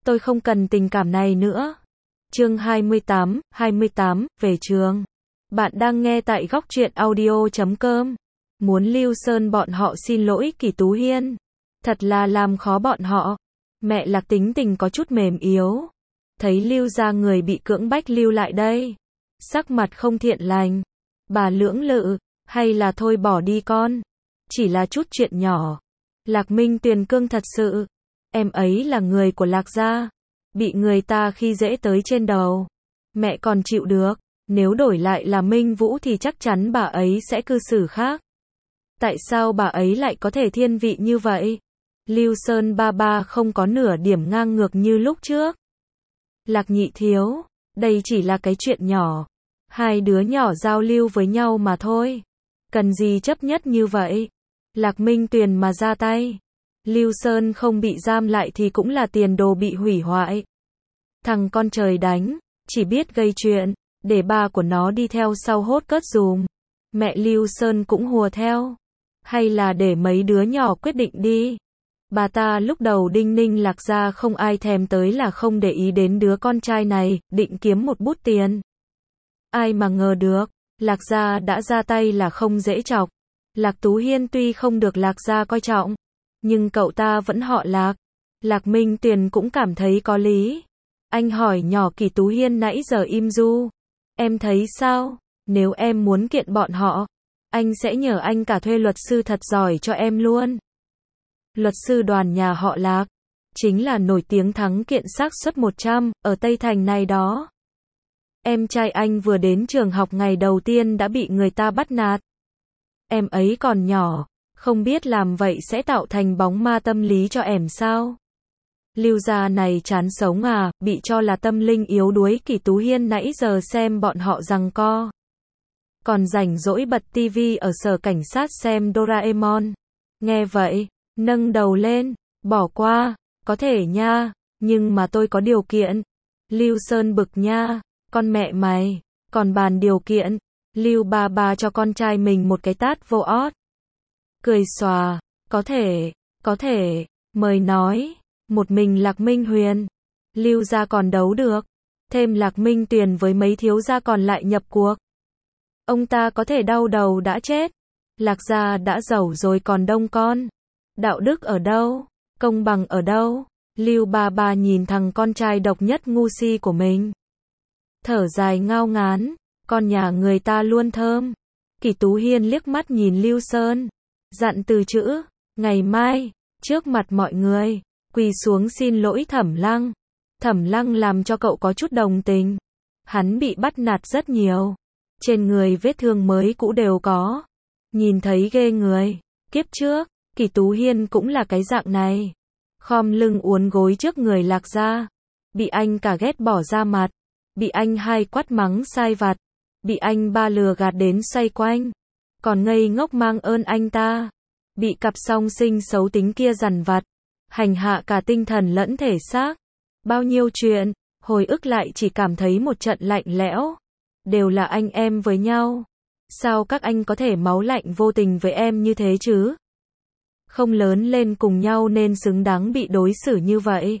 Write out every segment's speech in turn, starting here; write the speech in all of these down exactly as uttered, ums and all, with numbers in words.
tôi không cần tình cảm này nữa. Chương hai mươi tám, hai mươi tám, về trường. Bạn đang nghe tại góc truyện audio chấm com. Muốn Lưu Sơn bọn họ xin lỗi Kỷ Tú Hiên. Thật là làm khó bọn họ. Mẹ Lạc tính tình có chút mềm yếu. Thấy Lưu gia người bị cưỡng bách lưu lại đây. Sắc mặt không thiện lành. Bà lưỡng lự, hay là thôi bỏ đi con. Chỉ là chút chuyện nhỏ. Lạc Minh Tuyền cương thật sự. Em ấy là người của Lạc gia. Bị người ta khi dễ tới trên đầu. Mẹ còn chịu được. Nếu đổi lại là Minh Vũ thì chắc chắn bà ấy sẽ cư xử khác. Tại sao bà ấy lại có thể thiên vị như vậy? Lưu Sơn ba ba không có nửa điểm ngang ngược như lúc trước. Lạc nhị thiếu, đây chỉ là cái chuyện nhỏ. Hai đứa nhỏ giao lưu với nhau mà thôi. Cần gì chấp nhất như vậy? Lạc Minh Tuyền mà ra tay. Lưu Sơn không bị giam lại thì cũng là tiền đồ bị hủy hoại. Thằng con trời đánh, chỉ biết gây chuyện, để ba của nó đi theo sau hốt cất dùm. Mẹ Lưu Sơn cũng hùa theo. Hay là để mấy đứa nhỏ quyết định đi. Bà ta lúc đầu đinh ninh Lạc gia không ai thèm tới là không để ý đến đứa con trai này, định kiếm một bút tiền. Ai mà ngờ được, Lạc gia đã ra tay là không dễ chọc. Lạc Tú Hiên tuy không được Lạc gia coi trọng, nhưng cậu ta vẫn họ Lạc. Lạc Minh Tuyền cũng cảm thấy có lý. Anh hỏi nhỏ Kỷ Tú Hiên nãy giờ im du. Em thấy sao? Nếu em muốn kiện bọn họ, anh sẽ nhờ anh cả thuê luật sư thật giỏi cho em luôn. Luật sư đoàn nhà họ Lạc, chính là nổi tiếng thắng kiện xác suất một trăm, ở Tây Thành này đó. Em trai anh vừa đến trường học ngày đầu tiên đã bị người ta bắt nạt. Em ấy còn nhỏ, không biết làm vậy sẽ tạo thành bóng ma tâm lý cho em sao? Lưu gia này chán sống à, bị cho là tâm linh yếu đuối. Kỷ Tú Hiên nãy giờ xem bọn họ giằng co. Còn rảnh rỗi bật tivi ở sở cảnh sát xem Doraemon. Nghe vậy, nâng đầu lên, bỏ qua, có thể nha, nhưng mà tôi có điều kiện. Lưu Sơn bực nha, con mẹ mày, còn bàn điều kiện. Lưu ba ba cho con trai mình một cái tát vô ót. Cười xòa, có thể, có thể, mời nói, một mình Lạc Minh Huyền. Lưu gia còn đấu được, thêm Lạc Minh Tuyền với mấy thiếu gia còn lại nhập cuộc. Ông ta có thể đau đầu đã chết. Lạc gia đã giàu rồi còn đông con. Đạo đức ở đâu? Công bằng ở đâu? Lưu ba ba nhìn thằng con trai độc nhất ngu si của mình. Thở dài ngao ngán, con nhà người ta luôn thơm. Kỷ Tú Hiên liếc mắt nhìn Lưu Sơn, dặn từ chữ, ngày mai, trước mặt mọi người, quỳ xuống xin lỗi Thẩm Lăng. Thẩm Lăng làm cho cậu có chút đồng tình. Hắn bị bắt nạt rất nhiều. Trên người vết thương mới cũ đều có. Nhìn thấy ghê người. Kiếp trước, Kỷ Tú Hiên cũng là cái dạng này. Khom lưng uốn gối trước người Lạc gia. Bị anh cả ghét bỏ ra mặt. Bị anh hai quát mắng sai vặt. Bị anh ba lừa gạt đến xoay quanh. Còn ngây ngốc mang ơn anh ta. Bị cặp song sinh xấu tính kia dằn vặt. Hành hạ cả tinh thần lẫn thể xác. Bao nhiêu chuyện, hồi ức lại chỉ cảm thấy một trận lạnh lẽo. Đều là anh em với nhau. Sao các anh có thể máu lạnh vô tình với em như thế chứ? Không lớn lên cùng nhau nên xứng đáng bị đối xử như vậy.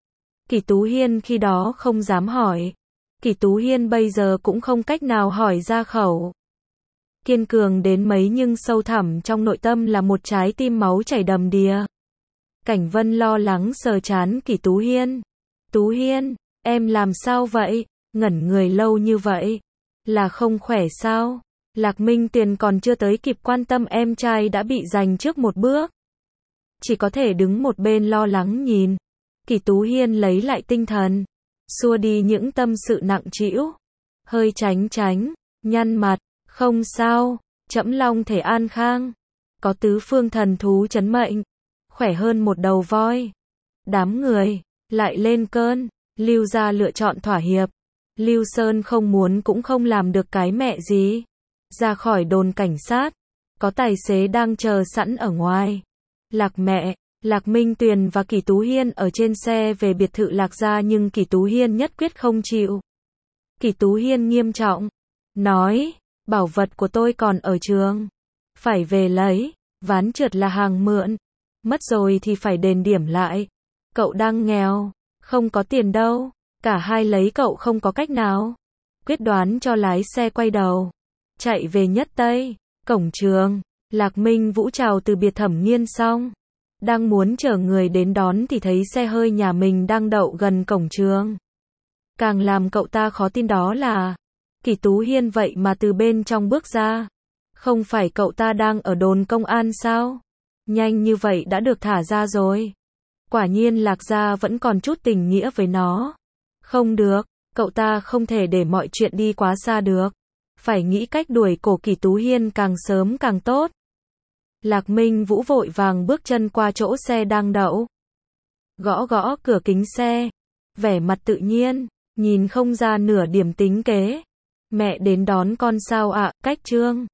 Kỷ Tú Hiên khi đó không dám hỏi. Kỷ Tú Hiên bây giờ cũng không cách nào hỏi ra khẩu. Kiên cường đến mấy nhưng sâu thẳm trong nội tâm là một trái tim máu chảy đầm đìa. Cảnh Vân lo lắng sờ trán Kỷ Tú Hiên. Tú Hiên, em làm sao vậy? Ngẩn người lâu như vậy. Là không khỏe sao? Lạc Minh Tuyền còn chưa tới kịp quan tâm em trai đã bị giành trước một bước. Chỉ có thể đứng một bên lo lắng nhìn. Kỷ Tú Hiên lấy lại tinh thần. Xua đi những tâm sự nặng trĩu. Hơi tránh tránh, nhăn mặt. Không sao, trẫm long thể an khang. Có tứ phương thần thú trấn mệnh. Khỏe hơn một đầu voi. Đám người, lại lên cơn. Lưu gia lựa chọn thỏa hiệp. Lưu Sơn không muốn cũng không làm được cái mẹ gì. Ra khỏi đồn cảnh sát. Có tài xế đang chờ sẵn ở ngoài. Lạc mẹ, Lạc Minh Tuyền và Kỷ Tú Hiên ở trên xe về biệt thự Lạc gia nhưng Kỷ Tú Hiên nhất quyết không chịu. Kỷ Tú Hiên nghiêm trọng. Nói, bảo vật của tôi còn ở trường. Phải về lấy. Ván trượt là hàng mượn. Mất rồi thì phải đền điểm lại. Cậu đang nghèo. Không có tiền đâu. Cả hai lấy cậu không có cách nào. Quyết đoán cho lái xe quay đầu. Chạy về Nhất Tây. Cổng trường. Lạc Minh Vũ chào từ biệt Thẩm Nghiên xong. Đang muốn chở người đến đón thì thấy xe hơi nhà mình đang đậu gần cổng trường. Càng làm cậu ta khó tin đó là Kỷ Tú Hiên vậy mà từ bên trong bước ra. Không phải cậu ta đang ở đồn công an sao? Nhanh như vậy đã được thả ra rồi. Quả nhiên Lạc gia vẫn còn chút tình nghĩa với nó. Không được, cậu ta không thể để mọi chuyện đi quá xa được. Phải nghĩ cách đuổi cổ Kỷ Tú Hiên càng sớm càng tốt. Lạc Minh Vũ vội vàng bước chân qua chỗ xe đang đậu. Gõ gõ cửa kính xe. Vẻ mặt tự nhiên, nhìn không ra nửa điểm tính kế. Mẹ đến đón con sao ạ, cách Trương.